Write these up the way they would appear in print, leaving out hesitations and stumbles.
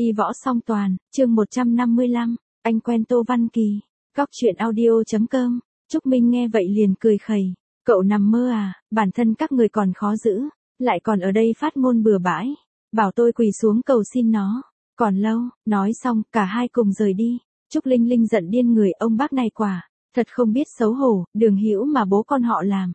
Y võ song toàn, chương 155, anh quen Tô Văn Kỳ. Góc truyện audio.com. Trúc Minh nghe vậy liền cười khẩy. Cậu nằm mơ à, bản thân các người còn khó giữ, lại còn ở đây phát ngôn bừa bãi. Bảo tôi quỳ xuống cầu xin nó. Còn lâu, nói xong, cả hai cùng rời đi. Trúc Linh Linh giận điên người, ông bác này quả thật không biết xấu hổ, Đường Hữu mà bố con họ làm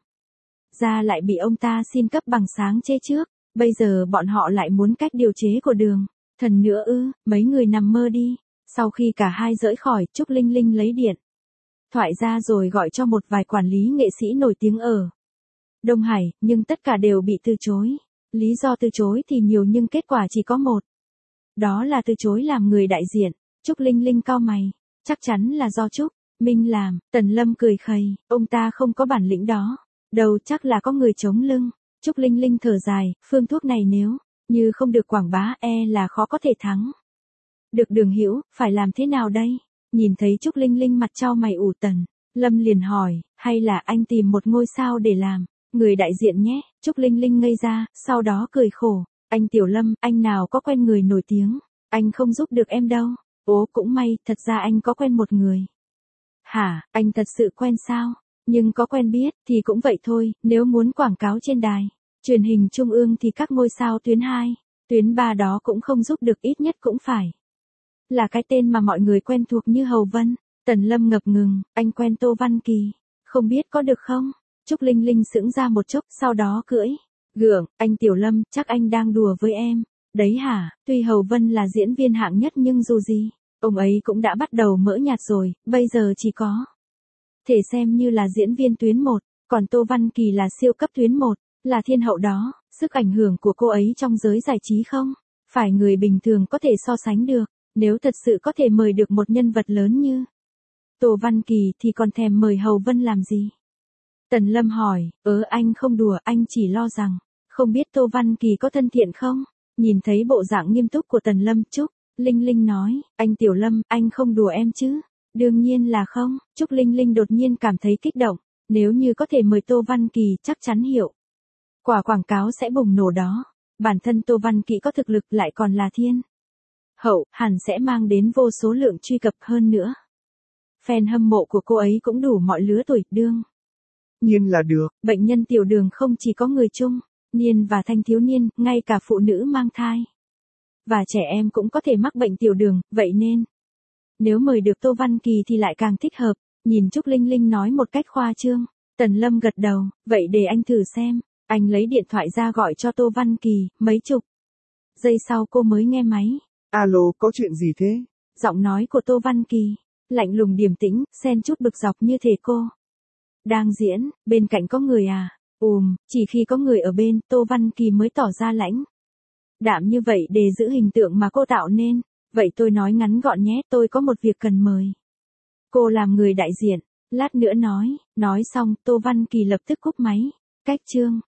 ra lại bị ông ta xin cấp bằng sáng chê trước. Bây giờ bọn họ lại muốn cách điều chế của Đường Thần nữa ư? Mấy người nằm mơ đi. Sau khi cả hai rời khỏi, Trúc Linh Linh lấy điện thoại ra rồi gọi cho một vài quản lý nghệ sĩ nổi tiếng ở Đông Hải, nhưng tất cả đều bị từ chối. Lý do từ chối thì nhiều nhưng kết quả chỉ có một. Đó là từ chối làm người đại diện. Trúc Linh Linh cau mày. Chắc chắn là do Trúc Minh làm. Tần Lâm cười khẩy. Ông ta không có bản lĩnh đó. Đâu, chắc là có người chống lưng. Trúc Linh Linh thở dài. Phương thuốc này nếu như không được quảng bá là khó có thể thắng được Đường Hữu. Phải làm thế nào đây? Nhìn thấy Trúc Linh Linh mặt chau mày ủ, Tần Lâm liền hỏi. Hay là anh tìm một ngôi sao để làm người đại diện nhé? Trúc Linh Linh ngây ra, sau đó cười khổ. Anh Tiểu Lâm, anh nào có quen người nổi tiếng, anh không giúp được em đâu. Ố, cũng may, thật ra anh có quen một người. Hả, anh thật sự quen sao? Nhưng có quen biết, thì cũng vậy thôi, nếu muốn quảng cáo trên đài truyền hình trung ương thì các ngôi sao tuyến 2, tuyến 3 đó cũng không giúp được, ít nhất cũng phải là cái tên mà mọi người quen thuộc như Hầu Vân. Tần Lâm ngập ngừng, anh quen Tô Văn Kỳ, không biết có được không? Trúc Linh Linh sững ra một chốc, sau đó cưỡi gượng, anh Tiểu Lâm, chắc anh đang đùa với em. Đấy hả, tuy Hầu Vân là diễn viên hạng nhất nhưng dù gì, ông ấy cũng đã bắt đầu mỡ nhạt rồi, bây giờ chỉ có thể xem như là diễn viên tuyến 1, còn Tô Văn Kỳ là siêu cấp tuyến 1, là thiên hậu đó. Sức ảnh hưởng của cô ấy trong giới giải trí không phải người bình thường có thể so sánh được. Nếu thật sự có thể mời được một nhân vật lớn như Tô Văn Kỳ thì còn thèm mời Hầu Vân làm gì? Tần Lâm hỏi. Anh không đùa, anh chỉ lo rằng không biết Tô Văn Kỳ có thân thiện không? Nhìn thấy bộ dạng nghiêm túc của Tần Lâm, Trúc Linh Linh nói. Anh Tiểu Lâm, anh không đùa em chứ? Đương nhiên là không. Trúc Linh Linh đột nhiên cảm thấy kích động. Nếu như có thể mời Tô Văn Kỳ, chắc chắn hiệu quả quảng cáo sẽ bùng nổ đó. Bản thân Tô Văn Kỳ có thực lực, lại còn là thiên hậu, hẳn sẽ mang đến vô số lượng truy cập hơn nữa. Fan hâm mộ của cô ấy cũng đủ mọi lứa tuổi. Đương nhiên là được. Bệnh nhân tiểu đường không chỉ có người trung niên và thanh thiếu niên, ngay cả phụ nữ mang thai và trẻ em cũng có thể mắc bệnh tiểu đường, vậy nên nếu mời được Tô Văn Kỳ thì lại càng thích hợp. Nhìn Trúc Linh Linh nói một cách khoa trương, Tần Lâm gật đầu. Vậy để anh thử xem. Anh lấy điện thoại ra gọi cho Tô Văn Kỳ. Mấy chục giây sau cô mới nghe máy. Alo, có chuyện gì thế? Giọng nói của Tô Văn Kỳ lạnh lùng điềm tĩnh, xen chút bực dọc, như thể cô đang diễn. Bên cạnh có người à? Chỉ khi có người ở bên, Tô Văn Kỳ mới tỏ ra lãnh đạm như vậy để giữ hình tượng mà cô tạo nên. Vậy tôi nói ngắn gọn nhé, tôi có một việc cần mời cô làm người đại diện. Lát nữa nói xong, Tô Văn Kỳ lập tức cúp máy. Cách chương